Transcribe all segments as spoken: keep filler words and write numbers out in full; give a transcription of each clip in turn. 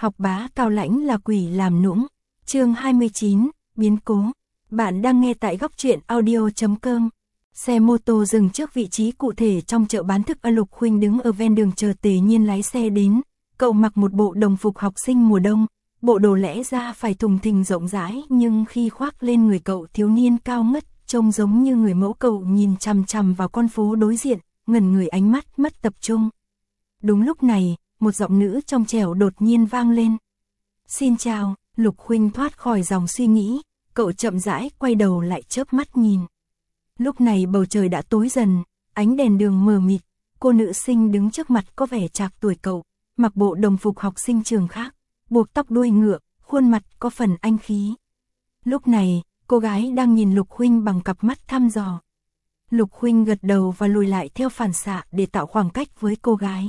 Học bá cao lãnh là quỷ làm nũng. Chương hai mươi chín, biến cố. Bạn đang nghe tại góc truyện audio chấm com. Xe mô tô dừng trước vị trí cụ thể trong chợ bán thức ăn. Lục Khuynh đứng ở ven đường chờ Tề Nhiên lái xe đến. Cậu mặc một bộ đồng phục học sinh mùa đông, bộ đồ lẽ ra phải thùng thình rộng rãi, nhưng khi khoác lên người cậu thiếu niên cao ngất, trông giống như người mẫu. Cậu nhìn chằm chằm vào con phố đối diện, ngẩn người, ánh mắt mất tập trung. Đúng lúc này, một giọng nữ trong trẻo đột nhiên vang lên. Xin chào. Lục Khuynh thoát khỏi dòng suy nghĩ, cậu chậm rãi quay đầu lại chớp mắt nhìn. Lúc này bầu trời đã tối dần, ánh đèn đường mờ mịt, cô nữ sinh đứng trước mặt có vẻ trạc tuổi cậu, mặc bộ đồng phục học sinh trường khác, buộc tóc đuôi ngựa, khuôn mặt có phần anh khí. Lúc này, cô gái đang nhìn Lục Khuynh bằng cặp mắt thăm dò. Lục Khuynh gật đầu và lùi lại theo phản xạ để tạo khoảng cách với cô gái.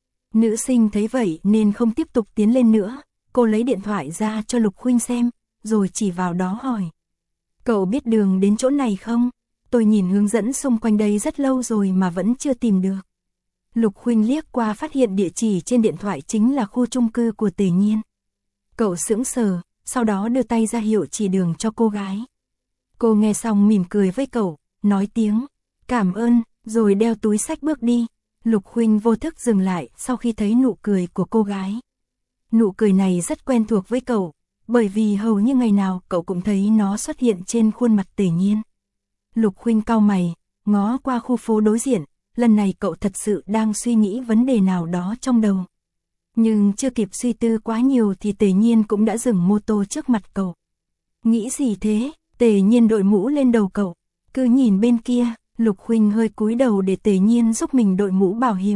Nữ sinh thấy vậy nên không tiếp tục tiến lên nữa. Cô lấy điện thoại ra cho Lục Khuynh xem, rồi chỉ vào đó hỏi. Cậu biết đường đến chỗ này không? Tôi nhìn hướng dẫn xung quanh đây rất lâu rồi mà vẫn chưa tìm được. Lục Khuynh liếc qua phát hiện địa chỉ trên điện thoại chính là khu chung cư của Tề Nhiên. Cậu sững sờ, sau đó đưa tay ra hiệu chỉ đường cho cô gái. Cô nghe xong mỉm cười với cậu, nói tiếng cảm ơn, rồi đeo túi xách bước đi. Lục Khuynh vô thức dừng lại sau khi thấy nụ cười của cô gái. Nụ cười này rất quen thuộc với cậu, bởi vì hầu như ngày nào cậu cũng thấy nó xuất hiện trên khuôn mặt Tề Nhiên. Lục Khuynh cau mày, ngó qua khu phố đối diện, lần này cậu thật sự đang suy nghĩ vấn đề nào đó trong đầu. Nhưng chưa kịp suy tư quá nhiều thì Tề Nhiên cũng đã dừng mô tô trước mặt cậu. Nghĩ gì thế? Tề Nhiên đội mũ lên đầu cậu, cứ nhìn bên kia. Lục Khuynh hơi cúi đầu để Tề Nhiên giúp mình đội mũ bảo hiểm.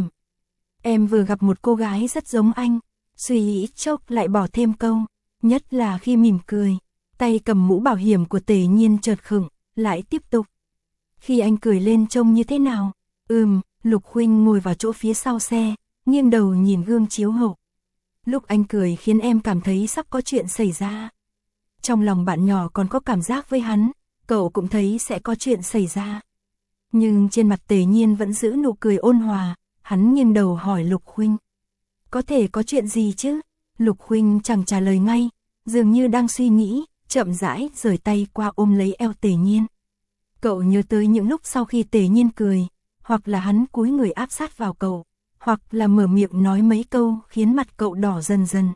Em vừa gặp một cô gái rất giống anh. Suy nghĩ chốc lại bỏ thêm câu, nhất là khi mỉm cười. Tay cầm mũ bảo hiểm của Tề Nhiên chợt khựng, lại tiếp tục. Khi anh cười lên trông như thế nào? Ừm, Lục Khuynh ngồi vào chỗ phía sau xe, nghiêng đầu nhìn gương chiếu hậu. Lúc anh cười khiến em cảm thấy sắp có chuyện xảy ra. Trong lòng bạn nhỏ còn có cảm giác với hắn, cậu cũng thấy sẽ có chuyện xảy ra. Nhưng trên mặt Tề Nhiên vẫn giữ nụ cười ôn hòa, hắn nghiêng đầu hỏi Lục Khuynh. Có thể có chuyện gì chứ? Lục Khuynh chẳng trả lời ngay, dường như đang suy nghĩ, chậm rãi rời tay qua ôm lấy eo Tề Nhiên. Cậu nhớ tới những lúc sau khi Tề Nhiên cười, hoặc là hắn cúi người áp sát vào cậu, hoặc là mở miệng nói mấy câu khiến mặt cậu đỏ dần dần.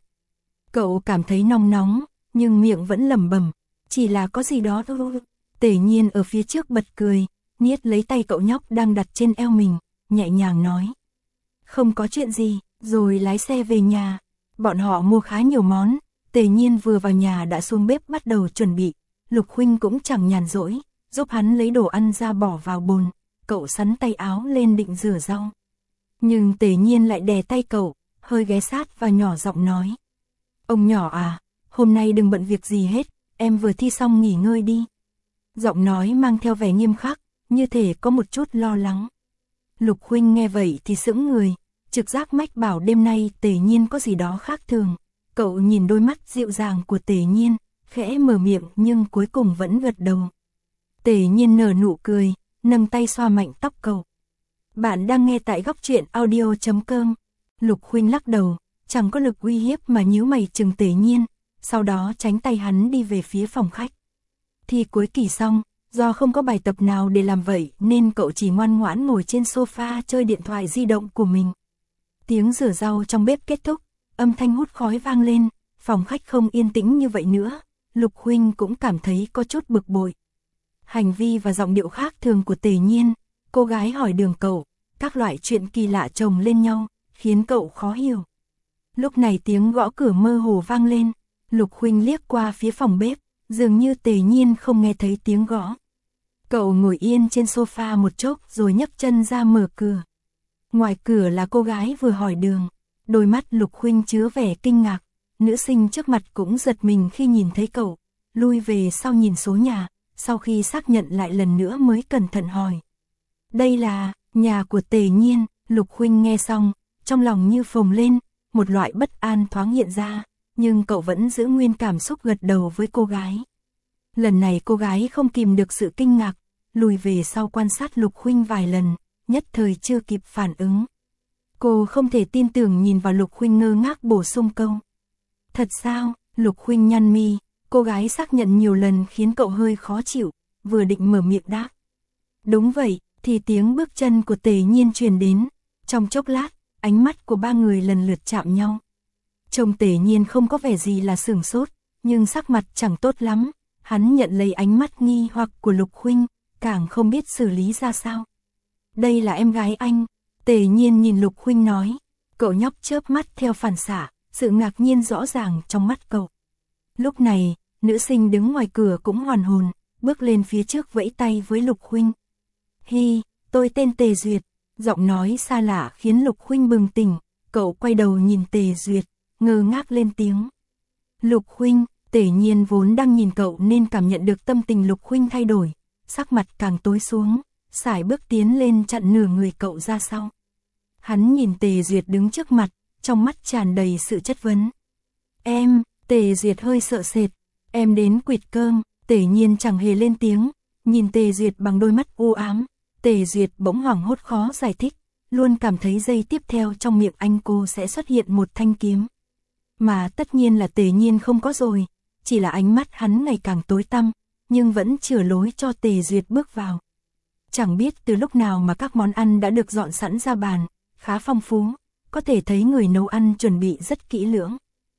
Cậu cảm thấy nóng nóng, nhưng miệng vẫn lẩm bẩm, chỉ là có gì đó thôi. Tề Nhiên ở phía trước bật cười, niết lấy tay cậu nhóc đang đặt trên eo mình, nhẹ nhàng nói. Không có chuyện gì, rồi lái xe về nhà. Bọn họ mua khá nhiều món, Tề Nhiên vừa vào nhà đã xuống bếp bắt đầu chuẩn bị. Lục Khuynh cũng chẳng nhàn rỗi, giúp hắn lấy đồ ăn ra bỏ vào bồn. Cậu sắn tay áo lên định rửa rau. Nhưng Tề Nhiên lại đè tay cậu, hơi ghé sát và nhỏ giọng nói. Ông nhỏ à, hôm nay đừng bận việc gì hết, em vừa thi xong nghỉ ngơi đi. Giọng nói mang theo vẻ nghiêm khắc, như thể có một chút lo lắng. Lục Khuynh nghe vậy thì sững người, trực giác mách bảo đêm nay Tề Nhiên có gì đó khác thường. Cậu nhìn đôi mắt dịu dàng của Tề Nhiên, khẽ mở miệng nhưng cuối cùng vẫn gật đầu. Tề Nhiên nở nụ cười, nâng tay xoa mạnh tóc cậu. Bạn đang nghe tại góc truyện audio chấm com. Lục Khuynh lắc đầu, chẳng có lực uy hiếp mà nhíu mày chừng Tề Nhiên, sau đó tránh tay hắn đi về phía phòng khách. Thi cuối kỳ xong, do không có bài tập nào để làm vậy nên cậu chỉ ngoan ngoãn ngồi trên sofa chơi điện thoại di động của mình. Tiếng rửa rau trong bếp kết thúc, âm thanh hút khói vang lên, phòng khách không yên tĩnh như vậy nữa. Lục Khuynh cũng cảm thấy có chút bực bội. Hành vi và giọng điệu khác thường của Tề Nhiên, cô gái hỏi đường cậu, các loại chuyện kỳ lạ chồng lên nhau, khiến cậu khó hiểu. Lúc này tiếng gõ cửa mơ hồ vang lên, Lục Khuynh liếc qua phía phòng bếp, dường như Tề Nhiên không nghe thấy tiếng gõ. Cậu ngồi yên trên sofa một chốc rồi nhấc chân ra mở cửa. Ngoài cửa là cô gái vừa hỏi đường, đôi mắt Lục Khuynh chứa vẻ kinh ngạc, nữ sinh trước mặt cũng giật mình khi nhìn thấy cậu, lui về sau nhìn số nhà, sau khi xác nhận lại lần nữa mới cẩn thận hỏi. Đây là nhà của Tề Nhiên. Lục Khuynh nghe xong, trong lòng như phồng lên, một loại bất an thoáng hiện ra, nhưng cậu vẫn giữ nguyên cảm xúc gật đầu với cô gái. Lần này cô gái không kìm được sự kinh ngạc, lùi về sau quan sát Lục Khuynh vài lần, nhất thời chưa kịp phản ứng. Cô không thể tin tưởng nhìn vào Lục Khuynh ngơ ngác bổ sung câu. Thật sao? Lục Khuynh nhăn mi, cô gái xác nhận nhiều lần khiến cậu hơi khó chịu, vừa định mở miệng đáp. Đúng vậy, thì tiếng bước chân của Tề Nhiên truyền đến, trong chốc lát, ánh mắt của ba người lần lượt chạm nhau. Trông Tề Nhiên không có vẻ gì là sửng sốt, nhưng sắc mặt chẳng tốt lắm, hắn nhận lấy ánh mắt nghi hoặc của Lục Khuynh, càng không biết xử lý ra sao. Đây là em gái anh, Tề Nhiên nhìn Lục Khuynh nói, cậu nhóc chớp mắt theo phản xạ, sự ngạc nhiên rõ ràng trong mắt cậu. Lúc này, nữ sinh đứng ngoài cửa cũng hoàn hồn, bước lên phía trước vẫy tay với Lục Khuynh. Hi, tôi tên Tề Duyệt, giọng nói xa lạ khiến Lục Khuynh bừng tỉnh, cậu quay đầu nhìn Tề Duyệt, ngơ ngác lên tiếng. Lục Khuynh, Tề Nhiên vốn đang nhìn cậu nên cảm nhận được tâm tình Lục Khuynh thay đổi, sắc mặt càng tối xuống, sải bước tiến lên chặn nửa người cậu ra sau. Hắn nhìn Tề Duyệt đứng trước mặt, trong mắt tràn đầy sự chất vấn. Em, Tề Duyệt hơi sợ sệt, em đến quỵt cơm, Tề Nhiên chẳng hề lên tiếng, nhìn Tề Duyệt bằng đôi mắt u ám, Tề Duyệt bỗng hoảng hốt khó giải thích, luôn cảm thấy giây tiếp theo trong miệng anh cô sẽ xuất hiện một thanh kiếm. Mà tất nhiên là Tề Nhiên không có rồi, chỉ là ánh mắt hắn ngày càng tối tăm, nhưng vẫn chừa lối cho Tề Duyệt bước vào. Chẳng biết từ lúc nào mà các món ăn đã được dọn sẵn ra bàn, khá phong phú, có thể thấy người nấu ăn chuẩn bị rất kỹ lưỡng.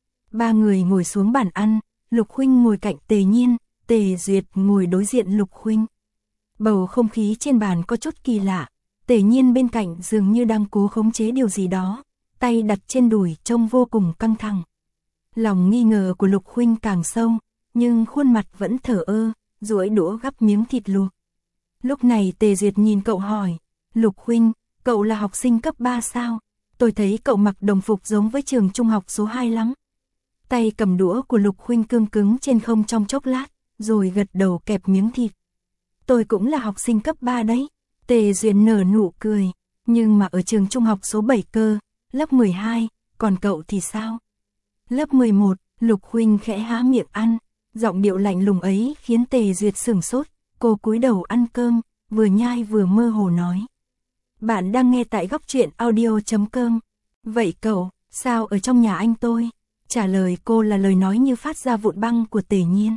Ba người ngồi xuống bàn ăn, Lục Khuynh ngồi cạnh Tề Nhiên, Tề Duyệt ngồi đối diện Lục Khuynh. Bầu không khí trên bàn có chút kỳ lạ, Tề Nhiên bên cạnh dường như đang cố khống chế điều gì đó, tay đặt trên đùi trông vô cùng căng thẳng. Lòng nghi ngờ của Lục Khuynh càng sâu, nhưng khuôn mặt vẫn thờ ơ, duỗi đũa gắp miếng thịt luộc. Lúc này Tề Duyệt nhìn cậu hỏi, Lục Khuynh, cậu là học sinh cấp ba sao? Tôi thấy cậu mặc đồng phục giống với trường trung học số hai lắm. Tay cầm đũa của Lục Khuynh cương cứng trên không trong chốc lát, rồi gật đầu kẹp miếng thịt. Tôi cũng là học sinh cấp ba đấy. Tề Duyệt nở nụ cười, nhưng mà ở trường trung học số bảy cơ, lớp mười hai, còn cậu thì sao? Lớp mười một, Lục Khuynh khẽ há miệng ăn, giọng điệu lạnh lùng ấy khiến Tề Duyệt sửng sốt, cô cúi đầu ăn cơm, vừa nhai vừa mơ hồ nói. Bạn đang nghe tại góc truyện audio chấm com. Vậy cậu, sao ở trong nhà anh tôi? Trả lời cô là lời nói như phát ra vụn băng của Tề Nhiên.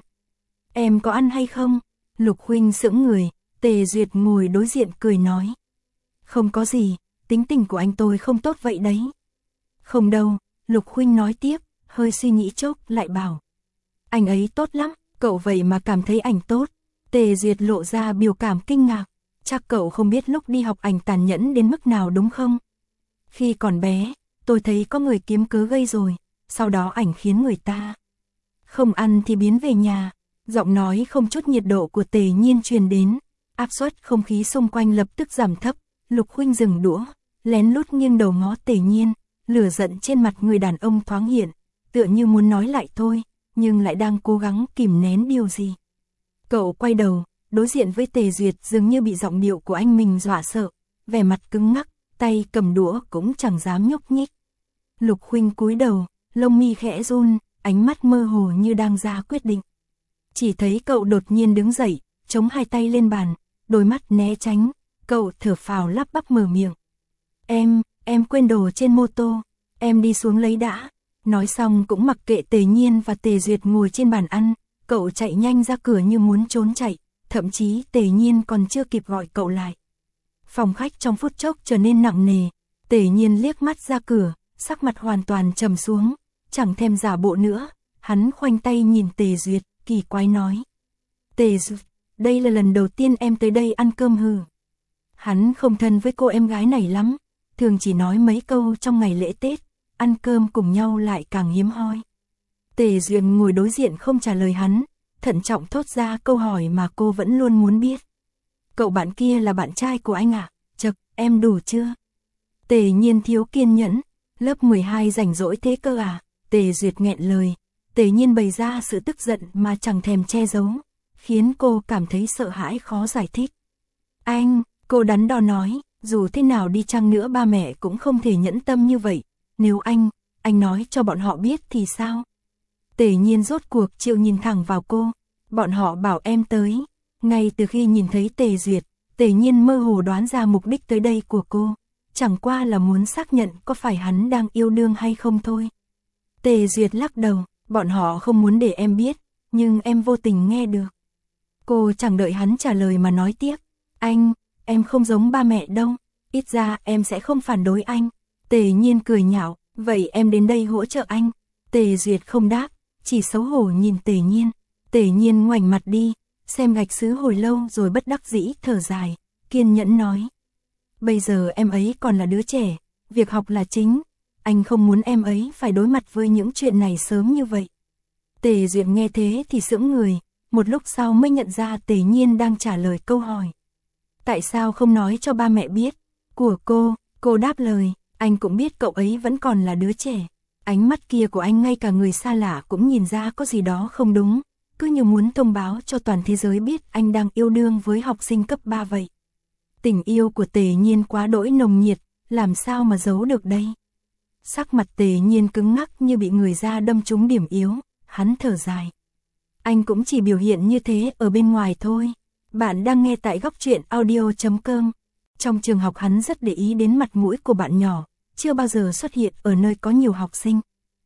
Em có ăn hay không? Lục Khuynh sững người, Tề Duyệt ngồi đối diện cười nói. Không có gì, tính tình của anh tôi không tốt vậy đấy. Không đâu, Lục Khuynh nói tiếp, hơi suy nghĩ chốc lại bảo. Anh ấy tốt lắm, cậu vậy mà cảm thấy ảnh tốt. Tề Duyệt lộ ra biểu cảm kinh ngạc. Chắc cậu không biết lúc đi học ảnh tàn nhẫn đến mức nào đúng không? Khi còn bé, tôi thấy có người kiếm cớ gây rồi, sau đó ảnh khiến người ta không ăn thì biến về nhà. Giọng nói không chút nhiệt độ của Tề Nhiên truyền đến, áp suất không khí xung quanh lập tức giảm thấp. Lục Khuynh dừng đũa, lén lút nghiêng đầu ngó Tề Nhiên, lửa giận trên mặt người đàn ông thoáng hiện, tựa như muốn nói lại thôi, nhưng lại đang cố gắng kìm nén điều gì. Cậu quay đầu, đối diện với Tề Duyệt dường như bị giọng điệu của anh mình dọa sợ, vẻ mặt cứng ngắc, tay cầm đũa cũng chẳng dám nhúc nhích. Lục Khuynh cúi đầu, lông mi khẽ run, ánh mắt mơ hồ như đang ra quyết định. Chỉ thấy cậu đột nhiên đứng dậy, chống hai tay lên bàn, đôi mắt né tránh, cậu thở phào lắp bắp mở miệng. Em, em quên đồ trên mô tô, em đi xuống lấy đã. Nói xong cũng mặc kệ Tề Nhiên và Tề Duyệt ngồi trên bàn ăn, cậu chạy nhanh ra cửa như muốn trốn chạy, thậm chí Tề Nhiên còn chưa kịp gọi cậu lại. Phòng khách trong phút chốc trở nên nặng nề, Tề Nhiên liếc mắt ra cửa, sắc mặt hoàn toàn trầm xuống, chẳng thèm giả bộ nữa, hắn khoanh tay nhìn Tề Duyệt, kỳ quái nói. Tề Duyệt, đây là lần đầu tiên em tới đây ăn cơm hừ. Hắn không thân với cô em gái này lắm, thường chỉ nói mấy câu trong ngày lễ Tết, ăn cơm cùng nhau lại càng hiếm hoi. Tề Duyệt ngồi đối diện không trả lời hắn, thận trọng thốt ra câu hỏi mà cô vẫn luôn muốn biết. Cậu bạn kia là bạn trai của anh à? Chậc, em đủ chưa? Tề Nhiên thiếu kiên nhẫn, lớp mười hai rảnh rỗi thế cơ à? Tề Duyệt nghẹn lời, Tề Nhiên bày ra sự tức giận mà chẳng thèm che giấu, khiến cô cảm thấy sợ hãi khó giải thích. Anh, cô đắn đo nói, dù thế nào đi chăng nữa ba mẹ cũng không thể nhẫn tâm như vậy, nếu anh, anh nói cho bọn họ biết thì sao? Tề Nhiên rốt cuộc chịu nhìn thẳng vào cô, bọn họ bảo em tới. Ngay từ khi nhìn thấy Tề Duyệt, Tề Nhiên mơ hồ đoán ra mục đích tới đây của cô, chẳng qua là muốn xác nhận có phải hắn đang yêu đương hay không thôi. Tề Duyệt lắc đầu, bọn họ không muốn để em biết, nhưng em vô tình nghe được. Cô chẳng đợi hắn trả lời mà nói tiếp, anh, em không giống ba mẹ đâu, ít ra em sẽ không phản đối anh. Tề Nhiên cười nhạo, vậy em đến đây hỗ trợ anh. Tề Duyệt không đáp, chỉ xấu hổ nhìn Tề Nhiên. Tề Nhiên ngoảnh mặt đi, xem gạch sứ hồi lâu rồi bất đắc dĩ thở dài, kiên nhẫn nói. Bây giờ em ấy còn là đứa trẻ, việc học là chính, anh không muốn em ấy phải đối mặt với những chuyện này sớm như vậy. Tề Duyệt nghe thế thì sững người, một lúc sau mới nhận ra Tề Nhiên đang trả lời câu hỏi. Tại sao không nói cho ba mẹ biết? Của cô, cô đáp lời, anh cũng biết cậu ấy vẫn còn là đứa trẻ. Ánh mắt kia của anh ngay cả người xa lạ cũng nhìn ra có gì đó không đúng, cứ như muốn thông báo cho toàn thế giới biết anh đang yêu đương với học sinh cấp ba vậy. Tình yêu của Tề Nhiên quá đỗi nồng nhiệt, làm sao mà giấu được đây? Sắc mặt Tề Nhiên cứng ngắc như bị người da đâm trúng điểm yếu, hắn thở dài. Anh cũng chỉ biểu hiện như thế ở bên ngoài thôi. Bạn đang nghe tại góc truyện audio chấm com. Trong trường học hắn rất để ý đến mặt mũi của bạn nhỏ, chưa bao giờ xuất hiện ở nơi có nhiều học sinh.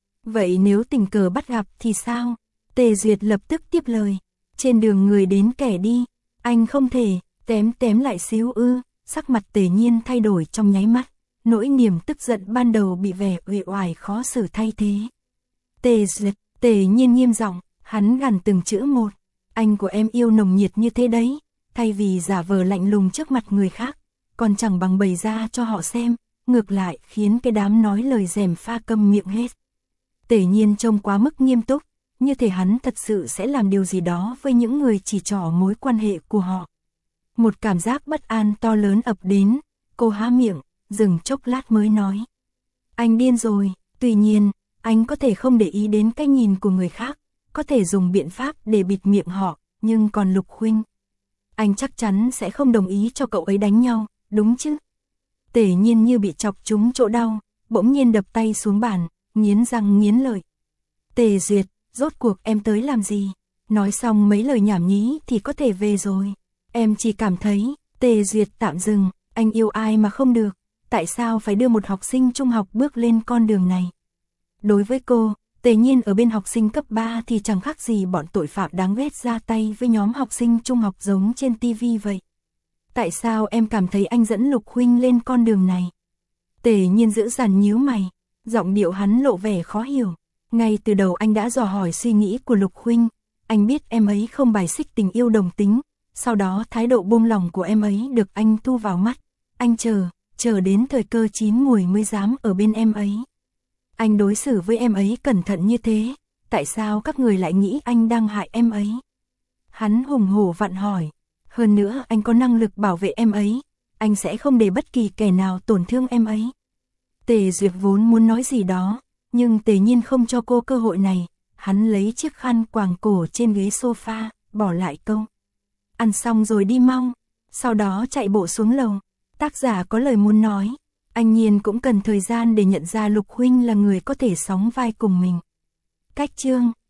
Vậy nếu tình cờ bắt gặp thì sao? Tề Duyệt lập tức tiếp lời. Trên đường người đến kẻ đi, anh không thể, tém tém lại xíu ư. Sắc mặt Tề Nhiên thay đổi trong nháy mắt, nỗi niềm tức giận ban đầu bị vẻ uể oải khó xử thay thế. Tề Duyệt, Tề Nhiên nghiêm giọng, hắn gằn từng chữ một. Anh của em yêu nồng nhiệt như thế đấy, thay vì giả vờ lạnh lùng trước mặt người khác, còn chẳng bằng bày ra cho họ xem, ngược lại khiến cái đám nói lời dèm pha câm miệng hết. Tề Nhiên trông quá mức nghiêm túc, như thể hắn thật sự sẽ làm điều gì đó với những người chỉ trỏ mối quan hệ của họ. Một cảm giác bất an to lớn ập đến, cô há miệng, dừng chốc lát mới nói. Anh điên rồi, tuy nhiên, anh có thể không để ý đến cái nhìn của người khác, có thể dùng biện pháp để bịt miệng họ, nhưng còn Lục huynh, anh chắc chắn sẽ không đồng ý cho cậu ấy đánh nhau, đúng chứ? Tề Nhiên như bị chọc trúng chỗ đau, bỗng nhiên đập tay xuống bàn, nghiến răng nghiến lợi. Tề Duyệt, rốt cuộc em tới làm gì? Nói xong mấy lời nhảm nhí thì có thể về rồi. Em chỉ cảm thấy, Tề Duyệt tạm dừng, anh yêu ai mà không được, tại sao phải đưa một học sinh trung học bước lên con đường này? Đối với cô, Tề Nhiên ở bên học sinh cấp ba thì chẳng khác gì bọn tội phạm đáng ghét ra tay với nhóm học sinh trung học giống trên tivi vậy. Tại sao em cảm thấy anh dẫn Lục huynh lên con đường này? Tề Nhiên giữ dằn nhíu mày, giọng điệu hắn lộ vẻ khó hiểu. Ngay từ đầu anh đã dò hỏi suy nghĩ của Lục huynh, anh biết em ấy không bài xích tình yêu đồng tính, sau đó thái độ buông lỏng của em ấy được anh thu vào mắt. Anh chờ, chờ đến thời cơ chín muồi mới dám ở bên em ấy. Anh đối xử với em ấy cẩn thận như thế, tại sao các người lại nghĩ anh đang hại em ấy? Hắn hùng hổ vặn hỏi, hơn nữa anh có năng lực bảo vệ em ấy, anh sẽ không để bất kỳ kẻ nào tổn thương em ấy. Tề Duyệt vốn muốn nói gì đó, nhưng Tề Nhiên không cho cô cơ hội này, hắn lấy chiếc khăn quàng cổ trên ghế sofa, bỏ lại câu. Ăn xong rồi đi mau, sau đó chạy bộ xuống lầu. Tác giả có lời muốn nói, anh Nhiên cũng cần thời gian để nhận ra Lục huynh là người có thể sóng vai cùng mình. Cách chương